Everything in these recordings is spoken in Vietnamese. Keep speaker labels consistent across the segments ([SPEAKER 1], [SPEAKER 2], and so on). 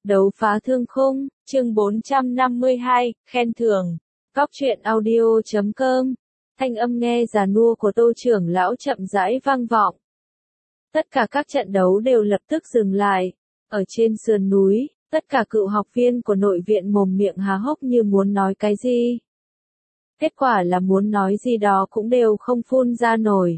[SPEAKER 1] Đấu phá thương khung, chương 452, khen thưởng. Góc truyện audio.com. Thanh âm nghe già nua của Tô trưởng lão chậm rãi vang vọng. Tất cả các trận đấu đều lập tức dừng lại. Ở trên sườn núi, tất cả cựu học viên của nội viện mồm miệng há hốc như muốn nói cái gì. Kết quả là muốn nói gì đó cũng đều không phun ra nổi.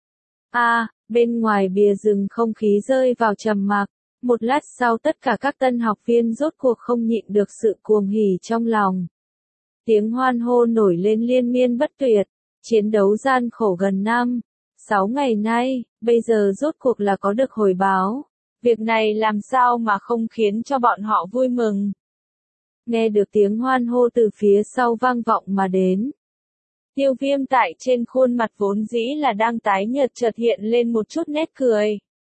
[SPEAKER 1] Bên ngoài bìa rừng không khí rơi vào trầm mặc. Một lát sau tất cả các tân học viên rốt cuộc không nhịn được sự cuồng hỉ trong lòng. Tiếng hoan hô nổi lên liên miên bất tuyệt, chiến đấu gian khổ gần 6 ngày nay, bây giờ rốt cuộc là có được hồi báo. Việc này làm sao mà không khiến cho bọn họ vui mừng. Nghe được tiếng hoan hô từ phía sau vang vọng mà đến. Tiêu Viêm tại trên khuôn mặt vốn dĩ là đang tái nhợt chợt hiện lên một chút nét cười.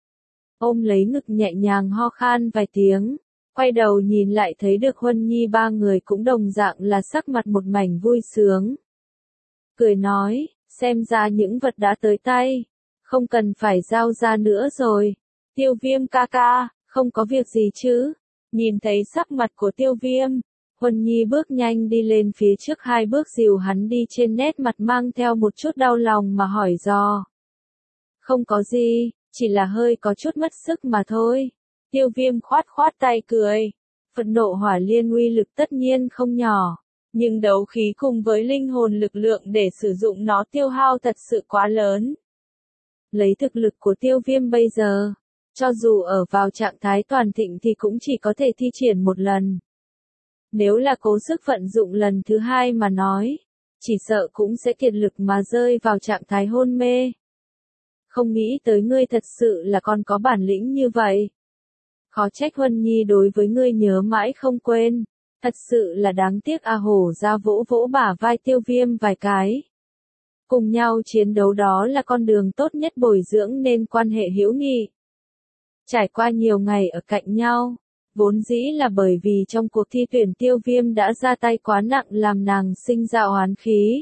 [SPEAKER 1] Ôm lấy ngực nhẹ nhàng ho khan vài tiếng, quay đầu nhìn lại thấy được Huân Nhi ba người cũng đồng dạng là sắc mặt một mảnh vui sướng. Cười nói, xem ra những vật đã tới tay, không cần phải giao ra nữa rồi. Tiêu Viêm ca ca, không có việc gì chứ? Nhìn thấy sắc mặt của Tiêu Viêm, Huân Nhi bước nhanh đi lên phía trước 2 bước dìu hắn đi, trên nét mặt mang theo một chút đau lòng mà hỏi dò. Không có gì, chỉ là hơi có chút mất sức mà thôi. Tiêu Viêm khoát khoát tay cười. Phẫn nộ hỏa liên uy lực tất nhiên không nhỏ, nhưng đấu khí cùng với linh hồn lực lượng để sử dụng nó tiêu hao thật sự quá lớn. Lấy thực lực của Tiêu Viêm bây giờ, cho dù ở vào trạng thái toàn thịnh thì cũng chỉ có thể thi triển một lần. Nếu là cố sức vận dụng lần thứ 2 mà nói, chỉ sợ cũng sẽ kiệt lực mà rơi vào trạng thái hôn mê. Không nghĩ tới ngươi thật sự là còn có bản lĩnh như vậy. Khó trách Huân Nhi đối với ngươi nhớ mãi không quên. Thật sự là đáng tiếc. Hổ ra vỗ vỗ bả vai Tiêu Viêm vài cái. Cùng nhau chiến đấu đó là con đường tốt nhất bồi dưỡng nên quan hệ hữu nghị. Trải qua nhiều ngày ở cạnh nhau, vốn dĩ là bởi vì trong cuộc thi tuyển Tiêu Viêm đã ra tay quá nặng làm nàng sinh ra oán khí.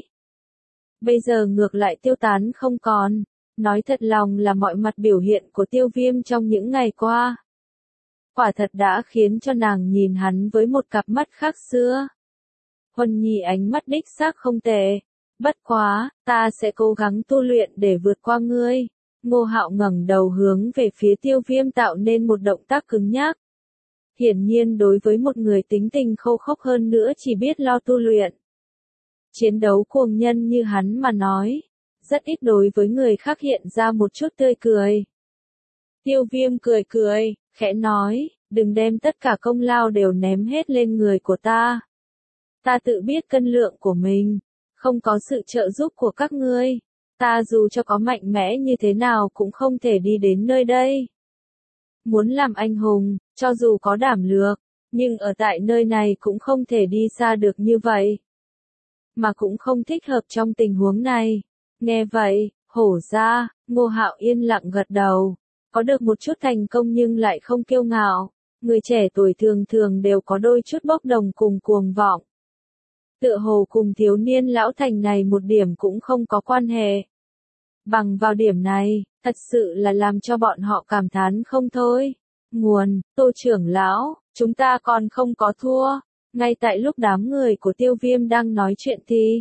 [SPEAKER 1] Bây giờ ngược lại tiêu tán không còn. Nói thật lòng là mọi mặt biểu hiện của Tiêu Viêm trong những ngày qua. Quả thật đã khiến cho nàng nhìn hắn với một cặp mắt khác xưa. Huân Nhi ánh mắt đích xác không tệ. Bất quá, ta sẽ cố gắng tu luyện để vượt qua ngươi. Ngô Hạo ngẩng đầu hướng về phía Tiêu Viêm tạo nên một động tác cứng nhắc. Hiển nhiên đối với một người tính tình khô khốc hơn nữa chỉ biết lo tu luyện. Chiến đấu cuồng nhân như hắn mà nói. Rất ít đối với người khác hiện ra một chút tươi cười. Tiêu Viêm cười cười, khẽ nói, đừng đem tất cả công lao đều ném hết lên người của ta. Ta tự biết cân lượng của mình, không có sự trợ giúp của các ngươi. Ta dù cho có mạnh mẽ như thế nào cũng không thể đi đến nơi đây. Muốn làm anh hùng, cho dù có đảm lược, nhưng ở tại nơi này cũng không thể đi xa được như vậy. Mà cũng không thích hợp trong tình huống này. Nghe vậy, hổ ra, Ngô Hạo yên lặng gật đầu. Có được một chút thành công nhưng lại không kiêu ngạo. Người trẻ tuổi thường thường đều có đôi chút bốc đồng cùng cuồng vọng. Tựa hồ cùng thiếu niên lão thành này một điểm cũng không có quan hệ. Bằng vào điểm này, thật sự là làm cho bọn họ cảm thán không thôi. Nguồn, Tô trưởng lão, chúng ta còn không có thua. Ngay tại lúc đám người của Tiêu Viêm đang nói chuyện thì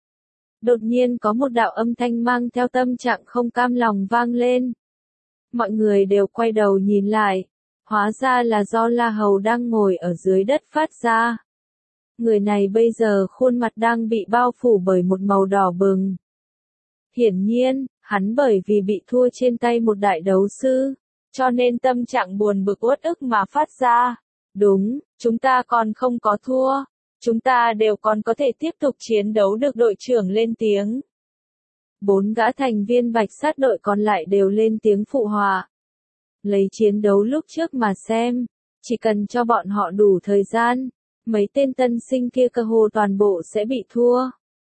[SPEAKER 1] đột nhiên có một đạo âm thanh mang theo tâm trạng không cam lòng vang lên. Mọi người đều quay đầu nhìn lại. Hóa ra là do La Hầu đang ngồi ở dưới đất phát ra. Người này bây giờ khuôn mặt đang bị bao phủ bởi một màu đỏ bừng. Hiển nhiên, hắn bởi vì bị thua trên tay một đại đấu sư, cho nên tâm trạng buồn bực uất ức mà phát ra. Đúng, chúng ta còn không có thua. Chúng ta đều còn có thể tiếp tục chiến đấu được, đội trưởng lên tiếng. 4 gã thành viên Bạch Sát đội còn lại đều lên tiếng phụ họa. Lấy chiến đấu lúc trước mà xem, chỉ cần cho bọn họ đủ thời gian, mấy tên tân sinh kia cơ hồ toàn bộ sẽ bị thua.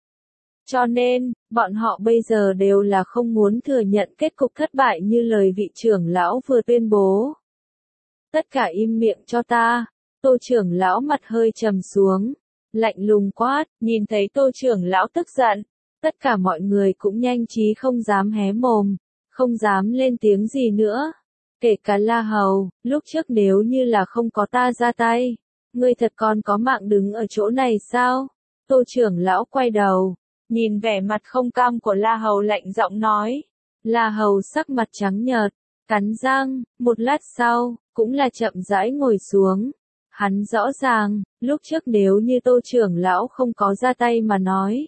[SPEAKER 1] Cho nên, bọn họ bây giờ đều là không muốn thừa nhận kết cục thất bại như lời vị trưởng lão vừa tuyên bố. Tất cả im miệng cho ta. Tô trưởng lão mặt hơi trầm xuống. Lạnh lùng quát, nhìn thấy Tô trưởng lão tức giận, tất cả mọi người cũng nhanh trí không dám hé mồm, không dám lên tiếng gì nữa. Kể cả La Hầu, lúc trước nếu như là không có ta ra tay, ngươi thật còn có mạng đứng ở chỗ này sao? Tô trưởng lão quay đầu, nhìn vẻ mặt không cam của La Hầu lạnh giọng nói. La Hầu sắc mặt trắng nhợt, cắn răng, một lát sau, cũng là chậm rãi ngồi xuống. Hắn rõ ràng, lúc trước nếu như Tô trưởng lão không có ra tay mà nói,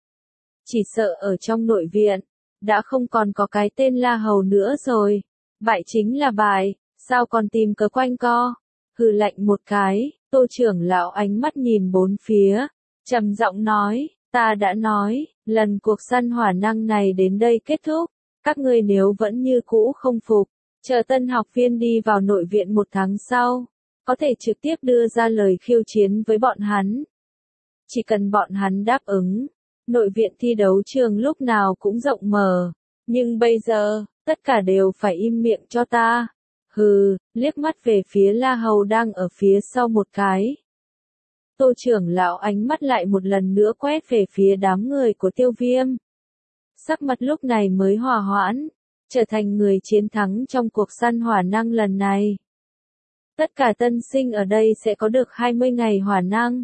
[SPEAKER 1] chỉ sợ ở trong nội viện, đã không còn có cái tên La Hầu nữa rồi. Bại chính là bại, sao còn tìm cớ quanh co? Hừ lạnh một cái, Tô trưởng lão ánh mắt nhìn bốn phía, trầm giọng nói, ta đã nói, lần cuộc săn hỏa năng này đến đây kết thúc, các ngươi nếu vẫn như cũ không phục, chờ tân học viên đi vào nội viện 1 tháng sau, có thể trực tiếp đưa ra lời khiêu chiến với bọn hắn. Chỉ cần bọn hắn đáp ứng, nội viện thi đấu trường lúc nào cũng rộng mở, nhưng bây giờ, tất cả đều phải im miệng cho ta. Hừ, liếc mắt về phía La Hầu đang ở phía sau một cái. Tô trưởng lão ánh mắt lại một lần nữa quét về phía đám người của Tiêu Viêm. Sắc mặt lúc này mới hòa hoãn, trở thành người chiến thắng trong cuộc săn hỏa năng lần này. Tất cả tân sinh ở đây sẽ có được 20 ngày hỏa năng.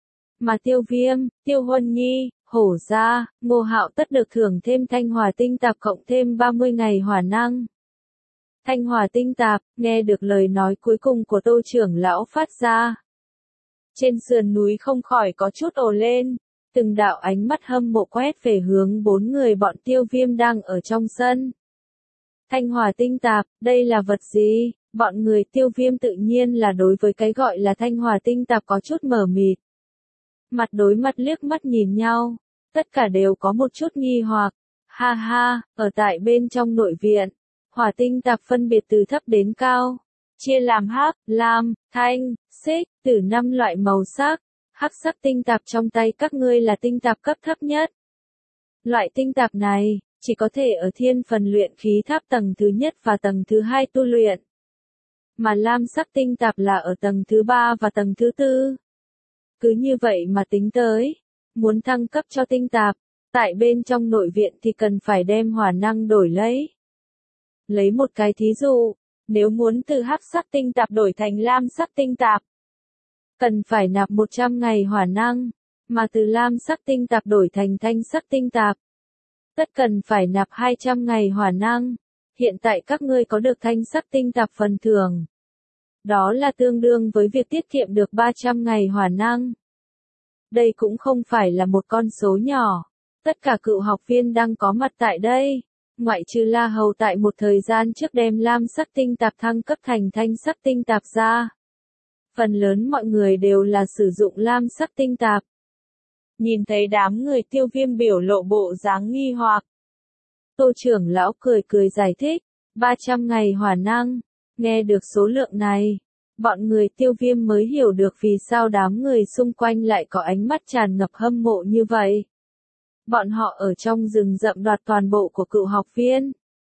[SPEAKER 1] Mà Tiêu Viêm, Tiêu Huân Nhi, Hổ Gia, Ngô Hạo tất được thưởng thêm thanh hỏa tinh tạp cộng thêm 30 ngày hỏa năng. Thanh hỏa tinh tạp, nghe được lời nói cuối cùng của Tô trưởng lão phát ra. Trên sườn núi không khỏi có chút ồ lên, từng đạo ánh mắt hâm mộ quét về hướng 4 người bọn Tiêu Viêm đang ở trong sân. Thanh hỏa tinh tạp, đây là vật gì? Bọn người Tiêu Viêm tự nhiên là đối với cái gọi là thanh hỏa tinh tạp có chút mờ mịt. Mặt đối mặt liếc mắt nhìn nhau, tất cả đều có một chút nghi hoặc. Ha ha, ở tại bên trong nội viện, hỏa tinh tạp phân biệt từ thấp đến cao, chia làm hắc, lam, thanh, xích, từ 5 loại màu sắc. Hắc sắc tinh tạp trong tay các ngươi là tinh tạp cấp thấp nhất. Loại tinh tạp này, chỉ có thể ở thiên phần luyện khí tháp tầng thứ nhất và tầng thứ 2 tu luyện. Mà lam sắc tinh tạp là ở tầng thứ 3 và tầng thứ 4. Cứ như vậy mà tính tới, muốn thăng cấp cho tinh tạp, tại bên trong nội viện thì cần phải đem hỏa năng đổi lấy. Lấy một cái thí dụ, nếu muốn từ hắc sắc tinh tạp đổi thành lam sắc tinh tạp, cần phải nạp 100 ngày hỏa năng, mà từ lam sắc tinh tạp đổi thành thanh sắc tinh tạp, tất cần phải nạp 200 ngày hỏa năng. Hiện tại các ngươi có được thanh sắc tinh tạp phần thưởng. Đó là tương đương với việc tiết kiệm được 300 ngày hỏa năng. Đây cũng không phải là một con số nhỏ. Tất cả cựu học viên đang có mặt tại đây, ngoại trừ La Hầu tại một thời gian trước đem lam sắc tinh tạp thăng cấp thành thanh sắc tinh tạp ra. Phần lớn mọi người đều là sử dụng lam sắc tinh tạp. Nhìn thấy đám người Tiêu Viêm biểu lộ bộ dáng nghi hoặc, Tô trưởng lão cười cười giải thích, 300 ngày hỏa năng. Nghe được số lượng này, bọn người Tiêu Viêm mới hiểu được vì sao đám người xung quanh lại có ánh mắt tràn ngập hâm mộ như vậy. Bọn họ ở trong rừng rậm đoạt toàn bộ của cựu học viên.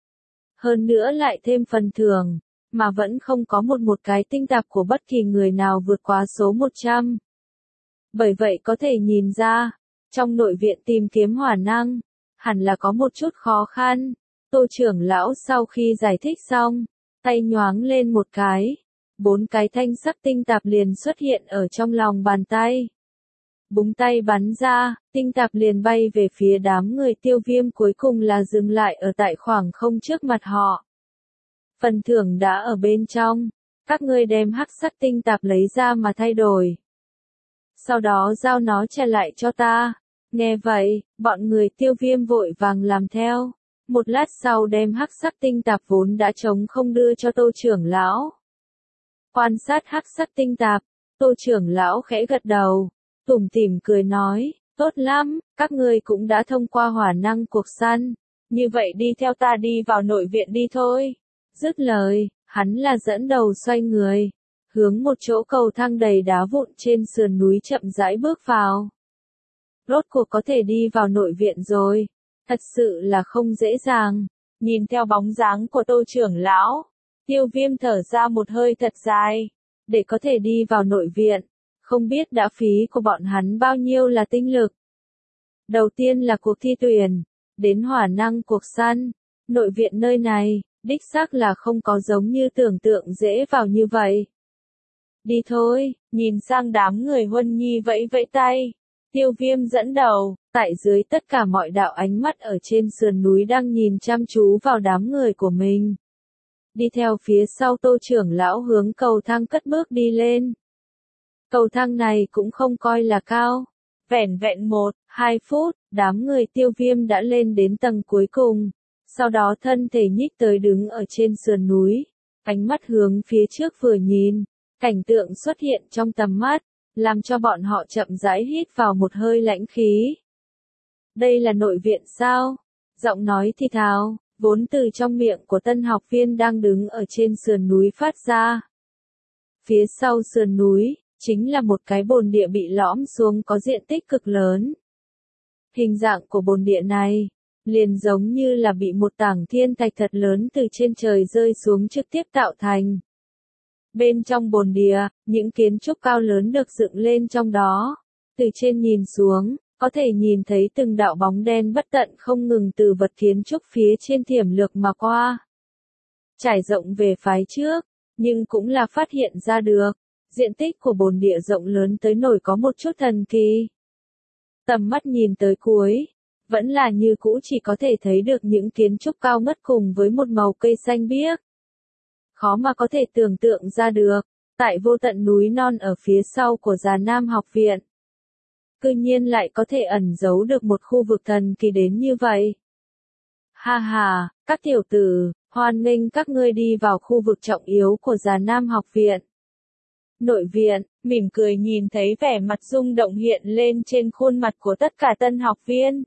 [SPEAKER 1] Hơn nữa lại thêm phần thưởng, mà vẫn không có một cái tinh tạp của bất kỳ người nào vượt quá số 100. Bởi vậy có thể nhìn ra, trong nội viện tìm kiếm hỏa năng, hẳn là có một chút khó khăn. Tô trưởng lão sau khi giải thích xong, tay nhoáng lên một cái, 4 cái thanh sắc tinh tạp liền xuất hiện ở trong lòng bàn tay. Búng tay bắn ra, tinh tạp liền bay về phía đám người Tiêu Viêm, cuối cùng là dừng lại ở tại khoảng không trước mặt họ. Phần thưởng đã ở bên trong, các ngươi đem hắc sắc tinh tạp lấy ra mà thay đổi. Sau đó giao nó trả lại cho ta. Nghe vậy, bọn người Tiêu Viêm vội vàng làm theo. Một lát sau đem hắc sắc tinh tạp vốn đã trống không đưa cho Tô trưởng lão. Quan sát hắc sắc tinh tạp, Tô trưởng lão khẽ gật đầu, tủm tỉm cười nói, tốt lắm, các ngươi cũng đã thông qua hỏa năng cuộc săn. Như vậy đi theo ta đi vào nội viện đi thôi. Dứt lời, hắn là dẫn đầu xoay người, hướng một chỗ cầu thang đầy đá vụn trên sườn núi chậm rãi bước vào. Rốt cuộc có thể đi vào nội viện rồi. Thật sự là không dễ dàng. Nhìn theo bóng dáng của Tô trưởng lão, Tiêu Viêm thở ra một hơi thật dài. Để có thể đi vào nội viện, không biết đã phí của bọn hắn bao nhiêu là tinh lực. Đầu tiên là cuộc thi tuyển, đến hỏa năng cuộc săn. Nội viện nơi này, Đích xác là không có giống như tưởng tượng dễ vào như vậy. Đi thôi, nhìn sang đám người Huân Nhi vẫy vẫy tay. Tiêu Viêm dẫn đầu, tại dưới tất cả mọi đạo ánh mắt ở trên sườn núi đang nhìn chăm chú vào đám người của mình. Đi theo phía sau Tô trưởng lão hướng cầu thang cất bước đi lên. Cầu thang này cũng không coi là cao. Vẻn vẹn 1-2 phút, đám người Tiêu Viêm đã lên đến tầng cuối cùng. Sau đó thân thể nhích tới đứng ở trên sườn núi. Ánh mắt hướng phía trước vừa nhìn. Cảnh tượng xuất hiện trong tầm mắt, làm cho bọn họ chậm rãi hít vào một hơi lãnh khí. Đây là nội viện sao? Giọng nói thì thào, vốn từ trong miệng của tân học viên đang đứng ở trên sườn núi phát ra. Phía sau sườn núi, chính là một cái bồn địa bị lõm xuống có diện tích cực lớn. Hình dạng của bồn địa này, liền giống như là bị một tảng thiên thạch thật lớn từ trên trời rơi xuống trực tiếp tạo thành. Bên trong bồn địa, những kiến trúc cao lớn được dựng lên trong đó. Từ trên nhìn xuống, có thể nhìn thấy từng đạo bóng đen bất tận không ngừng từ vật kiến trúc phía trên thiểm lược mà qua. Trải rộng về phái trước, nhưng cũng là phát hiện ra được, diện tích của bồn địa rộng lớn tới nổi có một chút thần kỳ. Tầm mắt nhìn tới cuối, vẫn là như cũ chỉ có thể thấy được những kiến trúc cao ngất cùng với một màu cây xanh biếc. Khó mà có thể tưởng tượng ra được, tại vô tận núi non ở phía sau của Già Nam học viện. Cư nhiên lại có thể ẩn giấu được một khu vực thần kỳ đến như vậy. Ha ha, các tiểu tử, hoan nghênh các ngươi đi vào khu vực trọng yếu của Già Nam học viện. Nội viện, mỉm cười nhìn thấy vẻ mặt rung động hiện lên trên khuôn mặt của tất cả tân học viên.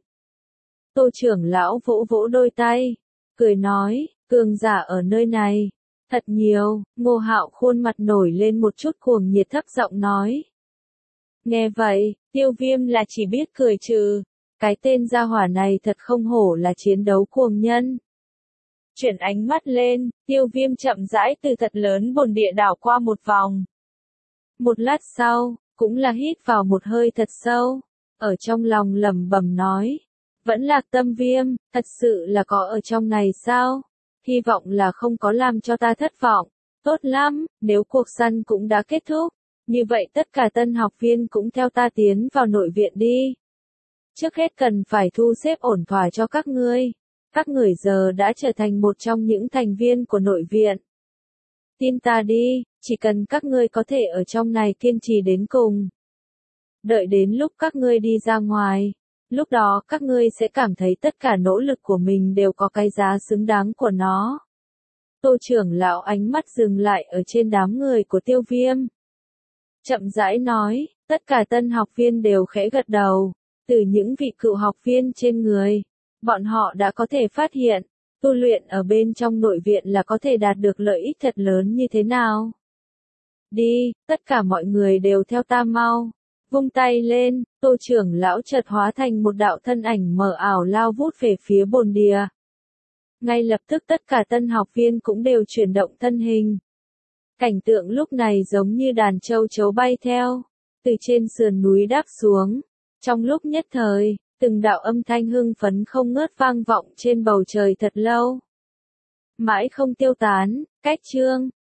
[SPEAKER 1] Tô trưởng lão vỗ vỗ đôi tay, cười nói, cường giả ở nơi này. Thật nhiều, Ngô Hạo khuôn mặt nổi lên một chút cuồng nhiệt thấp giọng nói. Nghe vậy, Tiêu Viêm là chỉ biết cười trừ. Cái tên gia hỏa này thật không hổ là chiến đấu cuồng nhân. Chuyển ánh mắt lên, Tiêu Viêm chậm rãi từ thật lớn bồn địa đảo qua một vòng. Một lát sau, cũng là hít vào một hơi thật sâu, ở trong lòng lẩm bẩm nói. Vẫn Lạc Tâm Viêm, thật sự là có ở trong này sao? Hy vọng là không có làm cho ta thất vọng. Tốt lắm, nếu cuộc săn cũng đã kết thúc, như vậy tất cả tân học viên cũng theo ta tiến vào nội viện đi. Trước hết cần phải thu xếp ổn thỏa cho các ngươi. Các người giờ đã trở thành một trong những thành viên của nội viện. Tin ta đi, chỉ cần các ngươi có thể ở trong này kiên trì đến cùng. Đợi đến lúc các ngươi đi ra ngoài, lúc đó các ngươi sẽ cảm thấy tất cả nỗ lực của mình đều có cái giá xứng đáng của nó. Tô trưởng lão ánh mắt dừng lại ở trên đám người của Tiêu Viêm. Chậm rãi nói, tất cả tân học viên đều khẽ gật đầu, từ những vị cựu học viên trên người. Bọn họ đã có thể phát hiện, tu luyện ở bên trong nội viện là có thể đạt được lợi ích thật lớn như thế nào. Đi, tất cả mọi người đều theo ta mau. Vung tay lên, Tô trưởng lão chợt hóa thành một đạo thân ảnh mờ ảo lao vút về phía bồn địa. Ngay lập tức tất cả tân học viên cũng đều chuyển động thân hình. Cảnh tượng lúc này giống như đàn châu chấu bay theo, từ trên sườn núi đáp xuống. Trong lúc nhất thời, từng đạo âm thanh hưng phấn không ngớt vang vọng trên bầu trời thật lâu. Mãi không tiêu tán, cách chương.